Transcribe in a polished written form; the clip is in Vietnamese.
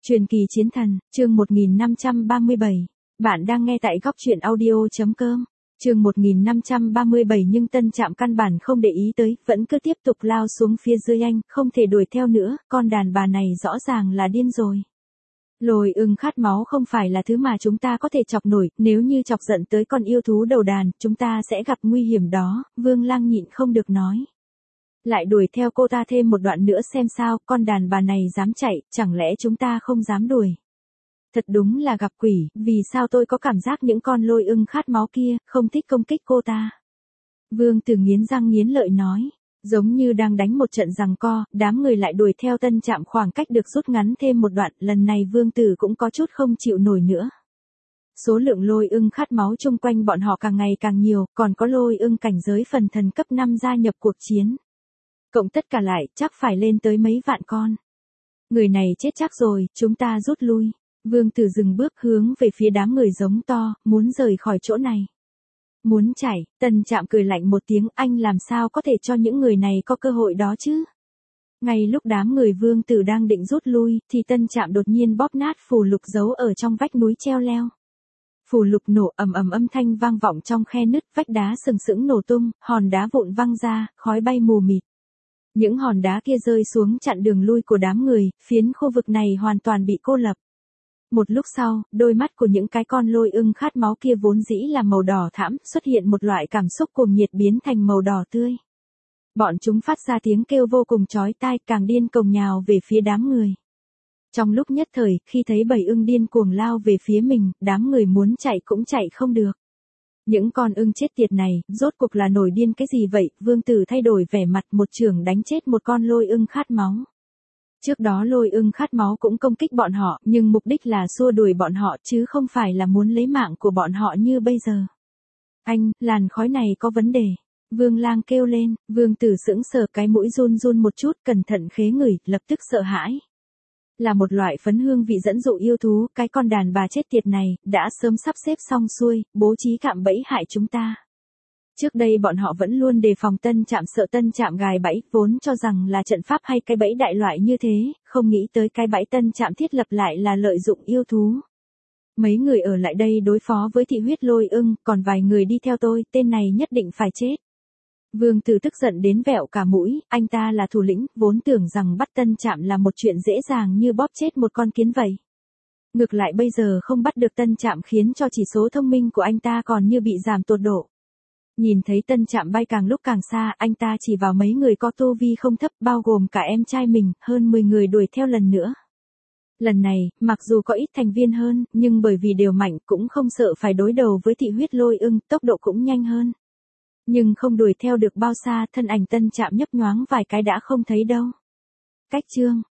Truyền kỳ chiến thần, chương 1537. Bạn đang nghe tại góc truyện audio.com. Chương 1537 nhưng Tân Trạm căn bản không để ý tới, vẫn cứ tiếp tục lao xuống phía dưới anh, không thể đuổi theo nữa, con đàn bà này rõ ràng là điên rồi. Lôi ưng khát máu không phải là thứ mà chúng ta có thể chọc nổi, nếu như chọc giận tới con yêu thú đầu đàn, chúng ta sẽ gặp nguy hiểm đó, Vương Lăng nhịn không được nói. Lại đuổi theo cô ta thêm một đoạn nữa xem sao, con đàn bà này dám chạy, chẳng lẽ chúng ta không dám đuổi. Thật đúng là gặp quỷ, vì sao tôi có cảm giác những con lôi ưng khát máu kia, không thích công kích cô ta. Vương Tử nghiến răng nghiến lợi nói, giống như đang đánh một trận giằng co, đám người lại đuổi theo Tân Trạm khoảng cách được rút ngắn thêm một đoạn, lần này Vương Tử cũng có chút không chịu nổi nữa. Số lượng lôi ưng khát máu chung quanh bọn họ càng ngày càng nhiều, còn có lôi ưng cảnh giới phần thần cấp 5 gia nhập cuộc chiến. Cộng tất cả lại, chắc phải lên tới mấy vạn con. Người này chết chắc rồi, chúng ta rút lui. Vương Tử dừng bước hướng về phía đám người giống to, muốn rời khỏi chỗ này. Muốn chạy, Tân Trạm cười lạnh một tiếng, anh làm sao có thể cho những người này có cơ hội đó chứ? Ngay lúc đám người Vương Tử đang định rút lui, thì Tân Trạm đột nhiên bóp nát phù lục giấu ở trong vách núi treo leo. Phù lục nổ ầm ầm, âm thanh vang vọng trong khe nứt, vách đá sừng sững nổ tung, hòn đá vụn văng ra, khói bay mù mịt. Những hòn đá kia rơi xuống chặn đường lui của đám người, phiến khu vực này hoàn toàn bị cô lập. Một lúc sau, đôi mắt của những cái con lôi ưng khát máu kia vốn dĩ là màu đỏ thẫm, xuất hiện một loại cảm xúc cuồng nhiệt biến thành màu đỏ tươi. Bọn chúng phát ra tiếng kêu vô cùng chói tai, càng điên cuồng nhào về phía đám người. Trong lúc nhất thời, khi thấy bầy ưng điên cuồng lao về phía mình, đám người muốn chạy cũng chạy không được. Những con ưng chết tiệt này, rốt cuộc là nổi điên cái gì vậy? Vương Tử thay đổi vẻ mặt, một chưởng đánh chết một con lôi ưng khát máu. Trước đó lôi ưng khát máu cũng công kích bọn họ, nhưng mục đích là xua đuổi bọn họ chứ không phải là muốn lấy mạng của bọn họ như bây giờ. Anh, làn khói này có vấn đề. Vương Lang kêu lên, Vương Tử sững sờ, cái mũi run run một chút, cẩn thận khế ngửi, lập tức sợ hãi. Là một loại phấn hương vị dẫn dụ yêu thú, cái con đàn bà chết tiệt này, đã sớm sắp xếp xong xuôi, bố trí cạm bẫy hại chúng ta. Trước đây bọn họ vẫn luôn đề phòng Tân Trạm, sợ Tân Trạm gài bẫy, vốn cho rằng là trận pháp hay cái bẫy đại loại như thế, không nghĩ tới cái bẫy Tân Trạm thiết lập lại là lợi dụng yêu thú. Mấy người ở lại đây đối phó với thị huyết lôi ưng, còn vài người đi theo tôi, tên này nhất định phải chết. Vương Tử tức giận đến vẹo cả mũi, anh ta là thủ lĩnh, vốn tưởng rằng bắt Tân Trạm là một chuyện dễ dàng như bóp chết một con kiến vậy. Ngược lại bây giờ không bắt được Tân Trạm khiến cho chỉ số thông minh của anh ta còn như bị giảm tột độ. Nhìn thấy Tân Trạm bay càng lúc càng xa, anh ta chỉ vào mấy người có tu vi không thấp, bao gồm cả em trai mình, hơn 10 người đuổi theo lần nữa. Lần này, mặc dù có ít thành viên hơn, nhưng bởi vì đều mạnh cũng không sợ phải đối đầu với thị huyết lôi ưng, tốc độ cũng nhanh hơn. Nhưng không đuổi theo được bao xa, thân ảnh Tân Trạm nhấp nhoáng vài cái đã không thấy đâu. Cách chương